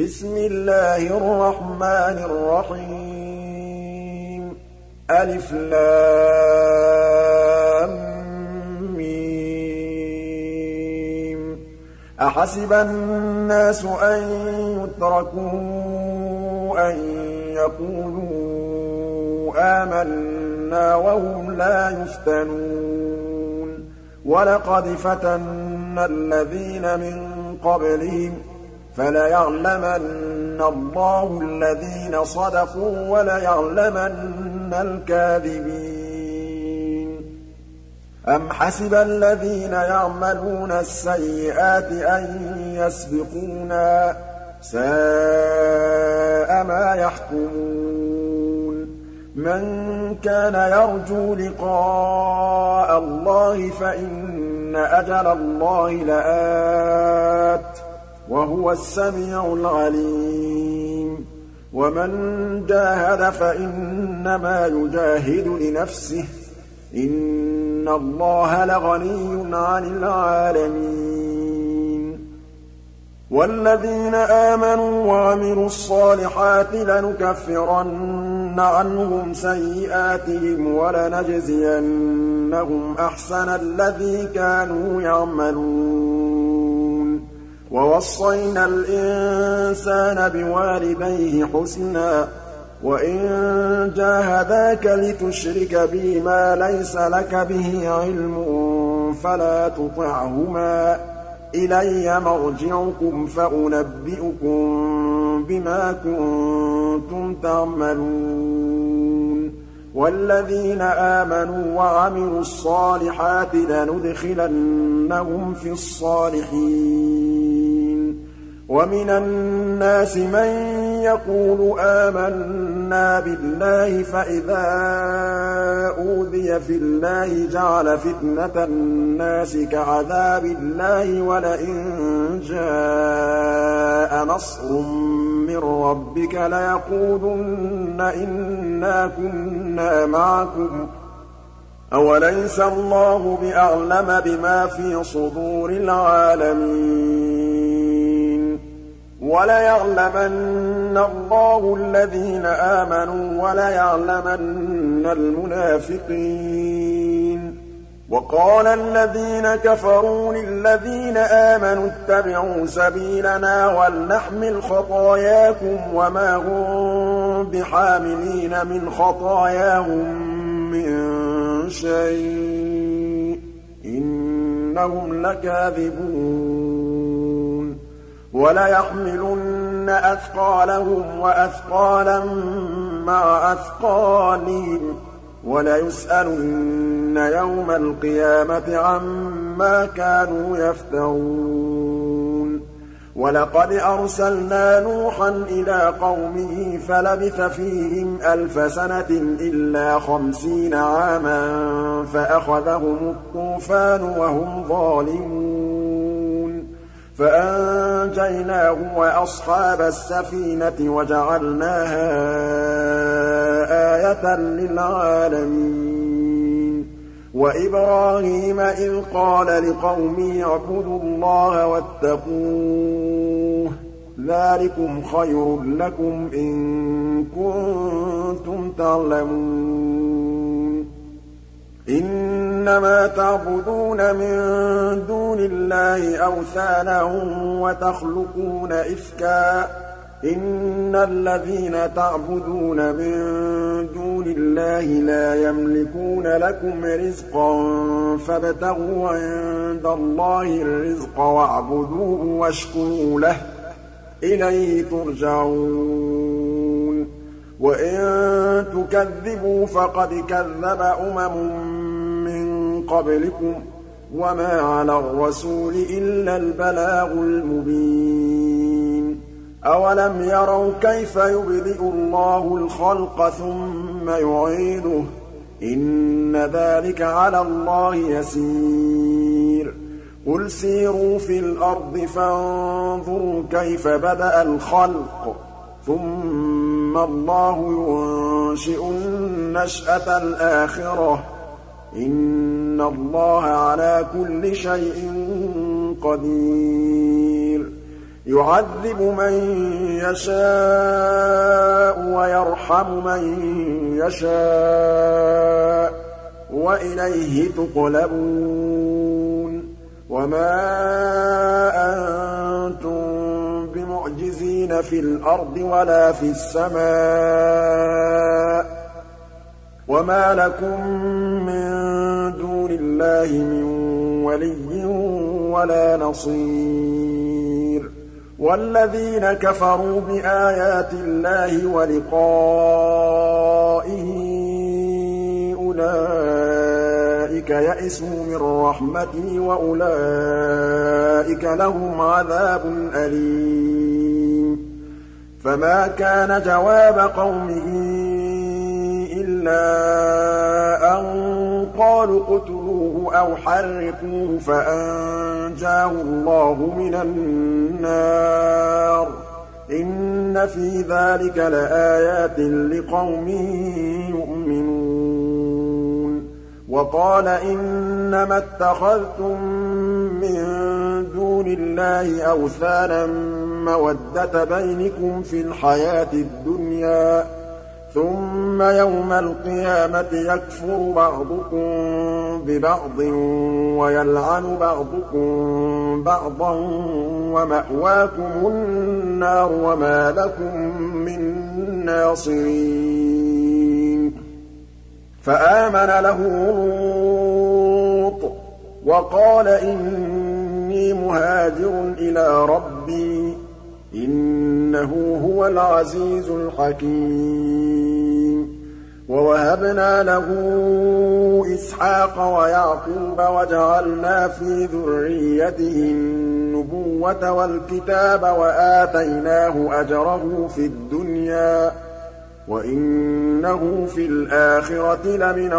بسم الله الرحمن الرحيم ألف لام ميم أحسب الناس أن يتركوا أن يقولوا آمنا وهم لا يفتنون ولقد فتنا الذين من قبلهم فليعلمن الله الذين صدقوا وليعلمن الكاذبين أم حسب الذين يعملون السيئات أن يسبقونا ساء ما يحكمون من كان يرجو لقاء الله فإن أجل الله لآت وهو السميع العليم ومن جاهد فإنما يجاهد لنفسه إن الله لغني عن العالمين والذين آمنوا وعملوا الصالحات لنكفرن عنهم سيئاتهم ولنجزينهم أحسن الذي كانوا يعملون ووصينا الإنسان بوالديه حسنا وإن جاهداك لتشرك بي ما ليس لك به علم فلا تطعهما إلي مرجعكم فأنبئكم بما كنتم تعملون والذين آمنوا وعملوا الصالحات لندخلنهم في الصالحين ومن الناس من يقول آمنا بالله فإذا أوذي في الله جعل فتنة الناس كعذاب الله ولئن جاء نصر من ربك ليقولن إنا كنا معكم أوليس الله بأعلم بما في صدور العالمين وليعلمن الله الذين آمنوا وليعلمن المنافقين وقال الذين كفروا للذين آمنوا اتبعوا سبيلنا ولنحمل خطاياكم وما هم بحاملين من خطاياهم من شيء إنهم لكاذبون وليحملن أثقالهم وأثقالا مع أثقالهم وليسألن يوم القيامة عما كانوا يفترون ولقد أرسلنا نوحا إلى قومه فلبث فيهم 1000 سنة إلا 50 عاما فأخذهم الطوفان وهم ظالمون فأنجيناه وأصحاب السفينة وجعلناها آية للعالمين وإبراهيم إذ قال لقومه اعبدوا الله واتقوه ذلكم خير لكم إن كنتم تعلمون إنما تعبدون من دون الله أوثانا وتخلقون إفكا إن الذين تعبدون من دون الله لا يملكون لكم رزقا فابتغوا عند الله الرزق واعبدوه واشكروا له إليه ترجعون وإن تكذبوا فقد كذب من قبلكم وما على الرسول إلا البلاغ المبين أولم يروا كيف يبدئ الله الخلق ثم يعيده إن ذلك على الله يسير قل سيروا في الأرض فانظروا كيف بدأ الخلق ثم الله ينشئ النشأة الآخرة إن الله على كل شيء قدير يعذب من يشاء ويرحم من يشاء وإليه تقلبون وما أنتم بمعجزين في الأرض ولا في السماء وما لكم من دون الله من ولي ولا نصير والذين كفروا بآيات الله ولقائه أولئك يئسوا من رحمتي وأولئك لهم عذاب أليم فما كان جواب قومه إلا أن قالوا اقتلوه أو حرقوه فأنجاه الله من النار إن في ذلك لآيات لقوم يؤمنون وقال إنما اتخذتم من دون الله أوثانا مودة بينكم في الحياة الدنيا ثم يوم القيامة يكفر بعضكم ببعض ويلعن بعضكم بعضا ومأواكم النار وما لكم من ناصرين فآمن له لوط وقال إني مهاجر إلى ربي إنه هو العزيز الحكيم ووهبنا له إسحاق ويعقوب وجعلنا في ذريته النبوة والكتاب وآتيناه أجره في الدنيا وإنه في الآخرة لمن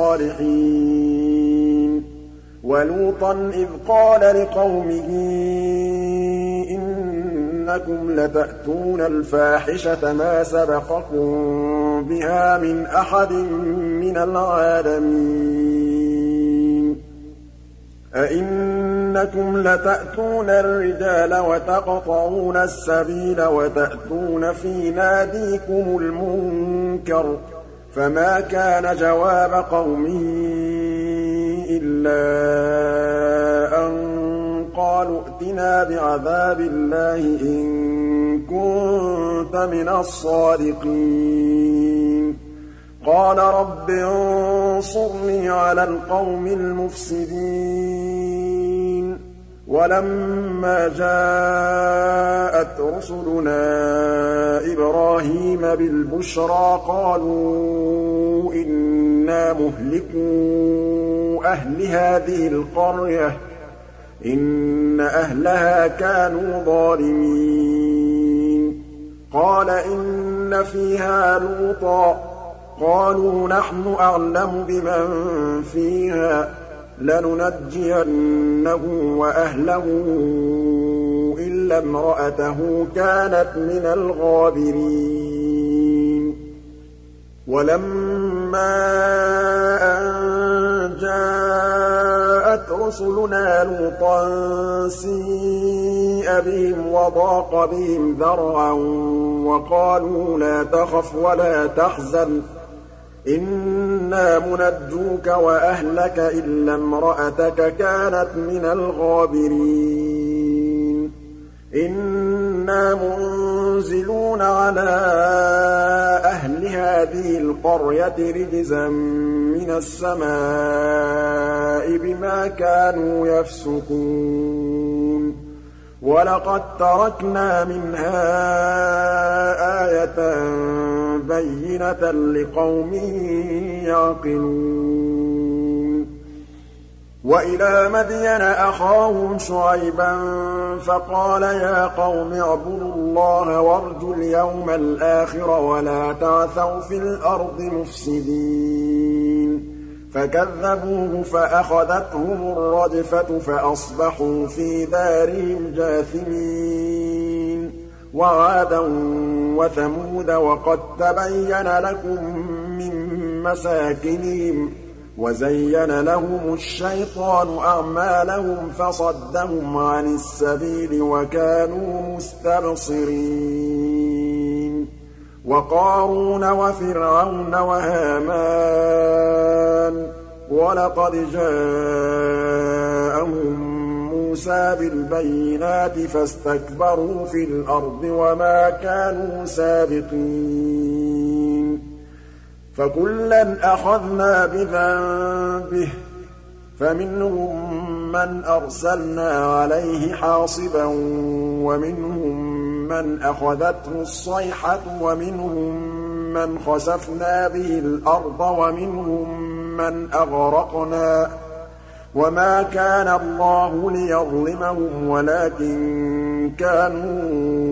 الصالحين ولوطا إذ قال لقومه إنكم لتأتون الفاحشة ما سبقكم بها من أحد من العالمين أئنكم لتأتون الرجال وتقطعون السبيل وتأتون في ناديكم المنكر فما كان جواب قومه إلا أن قالوا ائتنا بعذاب الله إن كنت من الصادقين قال رب انصرني على القوم المفسدين ولما جاءت رسلنا إبراهيم بالبشرى قالوا إنا مهلكو أهل هذه القرية إن أهلها كانوا ظالمين قال إن فيها لوطا قالوا نحن أعلم بمن فيها لننجينه وأهله إلا امرأته كانت من الغابرين ولما أن جاءت رسلنا لوطا سيء بهم وضاق بهم ذرعا وقالوا لا تخف ولا تحزن إنا منجوك وأهلك إلا امرأتك كانت من الغابرين إنا منزلون على أهل هذه القرية رجزا من السماء بما كانوا يفسقون ولقد تركنا منها آية بينة لقوم يعقلون وإلى مدين أخاهم شعيبا فقال يا قوم اعبدوا الله وارجوا اليوم الآخر ولا تعثوا في الأرض مفسدين فكذبوه فأخذتهم الرجفة فأصبحوا في دارهم جاثمين وعادا وثمود وقد تبين لكم من مساكنهم وَزَيَّنَ لَهُمُ الشَّيْطَانُ أَعْمَالَهُمْ فَصَدَّهُمْ عَنِ السَّبِيلِ وَكَانُوا مُسْتَبْصِرِينَ وَقَارُونَ وَفِرْعَوْنَ وَهَامَانَ وَلَقَدْ جَاءَهُم مُوسَىٰ بِالْبَيِّنَاتِ فَاسْتَكْبَرُوا فِي الْأَرْضِ وَمَا كَانُوا سَابِقِينَ فَكُلًّا أَخَذْنَا بِذَنبِهِ فَمِنْهُم مَّنْ أَرْسَلْنَا عَلَيْهِ حَاصِبًا وَمِنْهُم مَّنْ أَخَذَتْهُ الصَّيْحَةُ وَمِنْهُم مَّنْ خَسَفْنَا بِهِ الْأَرْضَ وَمِنْهُم مَّنْ أَغْرَقْنَا ۚ وَمَا كَانَ اللَّهُ لِيَظْلِمَهُمْ وَلَٰكِن كَانُوا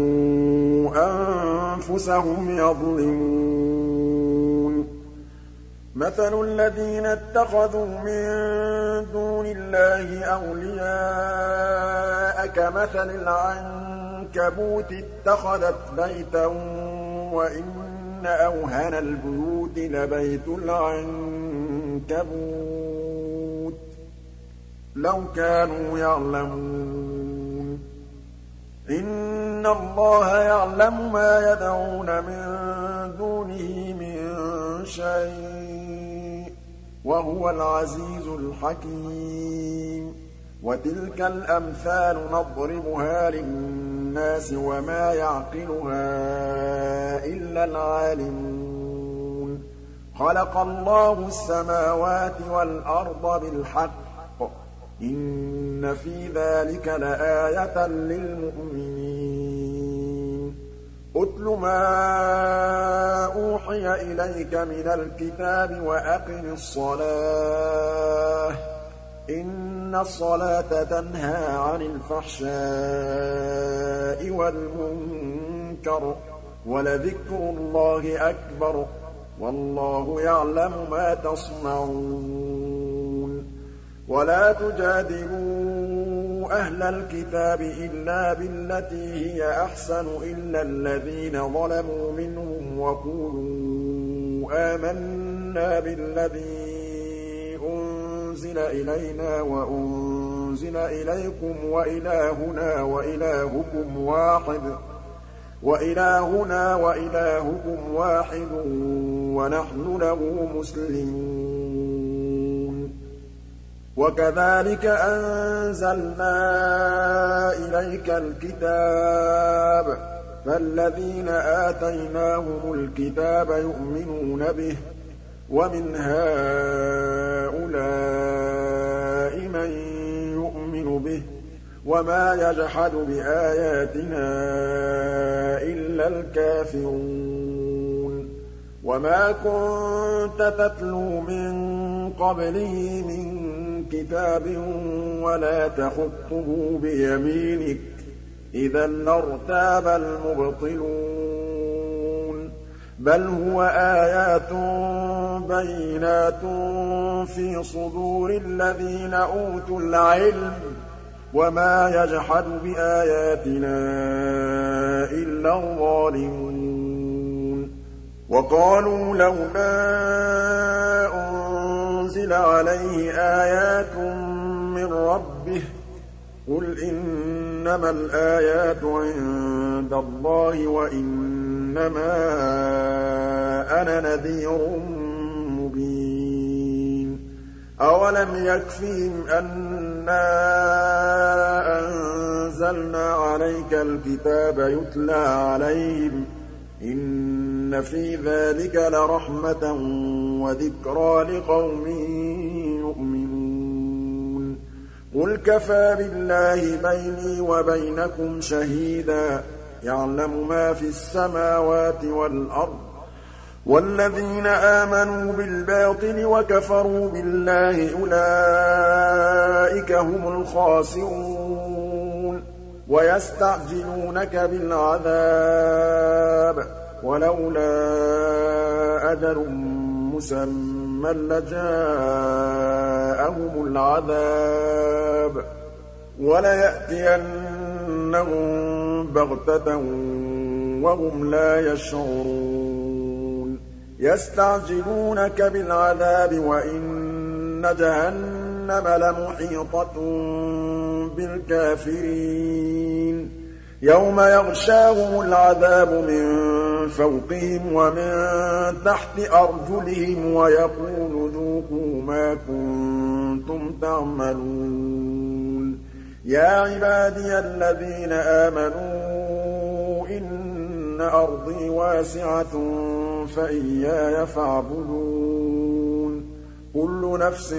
أَنفُسَهُمْ يَظْلِمُونَ مَثَلُ الَّذِينَ اتَّخَذُوا مِن دُونِ اللَّهِ أَوْلِيَاءَ كَمَثَلِ الْعَنكَبُوتِ اتَّخَذَتْ بَيْتًا وَإِنَّ أَوْهَنَ الْبُيُوتِ لَبَيْتُ الْعَنكَبُوتِ لَوْ كَانُوا يَعْلَمُونَ إِنَّ اللَّهَ يَعْلَمُ مَا يَدْعُونَ مِن دُونِهِ مِن شَيْءٍ وَهُوَ الْعَزِيزُ الْحَكِيمُ وَتِلْكَ الْأَمْثَالُ نَضْرِبُهَا لِلنَّاسِ وَمَا يَعْقِلُهَا إِلَّا الْعَالِمُونَ خَلَقَ اللَّهُ السَّمَاوَاتِ وَالْأَرْضَ بِالْحَقِّ إِنَّ في ذَلِكَ لَآيَةً لِّلْمُؤْمِنِينَ أُتْلُ مَا أُوحِيَ إِلَيْكَ مِنَ الْكِتَابِ وَأَقِمِ الصَّلَاةَ ۖ إِنَّ الصَّلَاةَ تَنْهَىٰ عَنِ الْفَحْشَاءِ وَالْمُنكَرِ ۚ وَلَذِكْرُ اللَّهِ أَكْبَرُ ۗ وَاللَّهُ يَعْلَمُ مَا تَصْنَعُونَ وَلَا تُجَادِلُوا أَهْلَ الْكِتَابِ إِلَّا بِالَّتِي هِيَ أَحْسَنُ إِلَّا الَّذِينَ ظَلَمُوا مِنْهُمْ وَقُولُوا آمَنَّا بِالَّذِي أُنزِلَ إِلَيْنَا وَأُنزِلَ إِلَيْكُمْ وَإِلَٰهُنَا وَإِلَٰهُكُمْ وَاحِدٌ وَنَحْنُ لَهُ مُسْلِمُونَ وَكَذَٰلِكَ أَنزَلْنَا إِلَيْكَ الْكِتَابَ فَالَّذِينَ آتَيْنَاهُمُ الْكِتَابَ يُؤْمِنُونَ بِهِ وَمِنْ هَٰؤُلَاءِ مَن يُؤْمِنُ بِهِ وَمَا يَجْحَدُ بِآيَاتِنَا إِلَّا الْكَافِرُونَ وَمَا كُنتَ تَتْلُو مِن قَبْلِهِ مِن كِتَابٍ وَلَا تَخُطُّهُ بِيَمِينِكَ ۖ إِذًا لَّارْتَابَ الْمُبْطِلُونَ بَلْ هُوَ آيَاتٌ بَيِّنَاتٌ فِي صُدُورِ الَّذِينَ أُوتُوا الْعِلْمَ ۚ وَمَا يَجْحَدُ بِآيَاتِنَا إِلَّا الظَّالِمُونَ وَقَالُوا لَوْلَا أُنزِلَ عَلَيْهِ آيَاتٌ مِّن رَّبِّهِ ۖ قُلْ إِنَّمَا الْآيَاتُ عِندَ اللَّهِ وَإِنَّمَا أَنَا نَذِيرٌ مُّبِينٌ أَوَلَمْ يَكْفِهِمْ أَنَّا أَنزَلْنَا عَلَيْكَ الْكِتَابَ يُتْلَىٰ عَلَيْهِمْ ۚ إِنَّ في ذَلِكَ لَرَحْمَةً وَذِكْرَىٰ لِقَوْمٍ يُؤْمِنُونَ قُلْ كَفَىٰ بِاللَّهِ بَيْنِي وَبَيْنَكُمْ شَهِيدًا يَعْلَمُ مَا فِي السَّمَاوَاتِ وَالْأَرْضِ ۗ وَالَّذِينَ آمَنُوا بِالْبَاطِلِ وَكَفَرُوا بِاللَّهِ أُولَٰئِكَ هُمُ الْخَاسِرُونَ وَيَسْتَعْجِلُونَكَ بِالْعَذَابِ ۚ وَلَوْلَا أَجَلٌ مُّسَمًّى لَّجَاءَهُمُ الْعَذَابُ ۚ وَلَيَأْتِيَنَّهُم بَغْتَةً وَهُمْ لَا يَشْعُرُونَ يَسْتَعْجِلُونَكَ بِالْعَذَابِ وَإِنَّ جهنم لمحيطة بالكافرين يوم يغشاهم العذاب من فوقهم ومن تحت أرجلهم ويقول ذوقوا ما كنتم تعملون يا عبادي الذين آمنوا إن أرضي واسعة فإياي فاعبدون كل نفس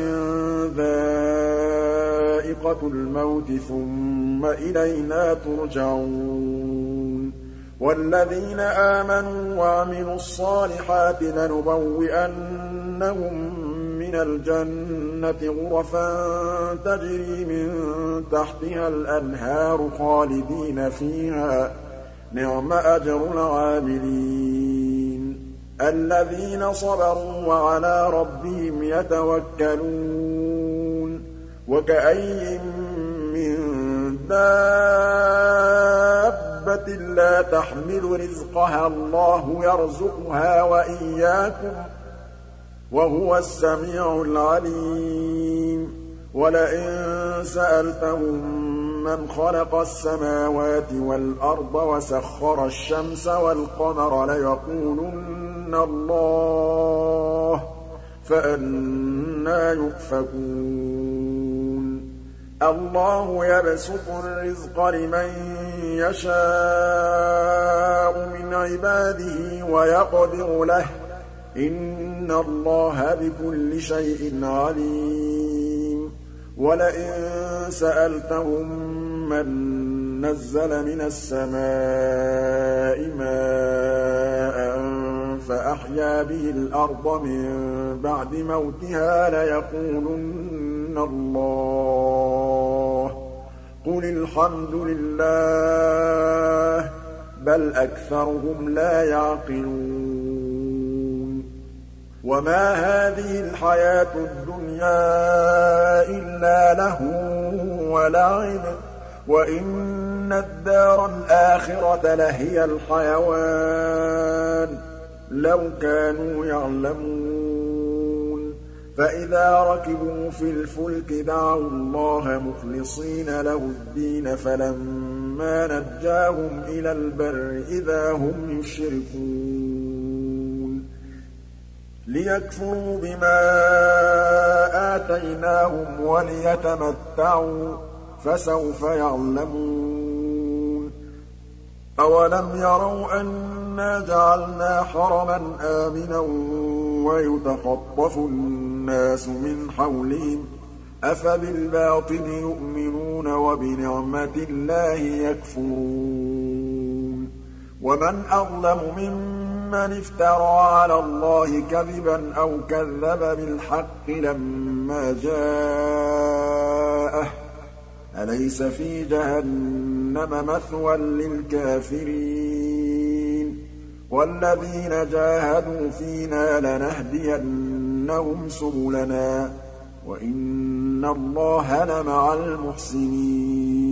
ذائقة الموت ثم إلينا ترجعون والذين آمنوا وعملوا الصالحات لنبوئنهم من الجنة غرفا تجري من تحتها الأنهار خالدين فيها نعم أجر العاملين الذين صبروا وعلى ربهم يتوكلون وكأي من دابة لا تحمل رزقها الله يرزقها وإياكم وهو السميع العليم ولئن سألتهم من خلق السماوات والأرض وسخر الشمس والقمر ليقولن الله فأنى يؤفكون الله يبسط الرزق لمن يشاء من عباده ويقدر له إن الله بكل شيء عليم ولئن سألتهم من نزل من السماء ماء فأحيا به الأرض من بعد موتها ليقولن الله قل الحمد لله بل أكثرهم لا يعقلون وما هذه الحياة الدنيا إلا لهو ولعب وإن الدار الآخرة لهي الحيوان لو كانوا يعلمون فإذا ركبوا في الفلك دعوا الله مخلصين له الدين فلما نجاهم إلى البر إذا هم يشركون ليكفروا بما آتيناهم وليتمتعوا فسوف يعلمون أولم يروا أنا جعلنا حرما آمنا ويتخطف الناس من حولهم أفبالباطل يؤمنون وبنعمة الله يكفرون ومن أظلم ممن افترى على الله كذبا أو كذب بالحق لما جاءه أليس في جهنم مثوى للكافرين والذين جاهدوا فينا لنهدينهم سبلنا وإن الله لمع المحسنين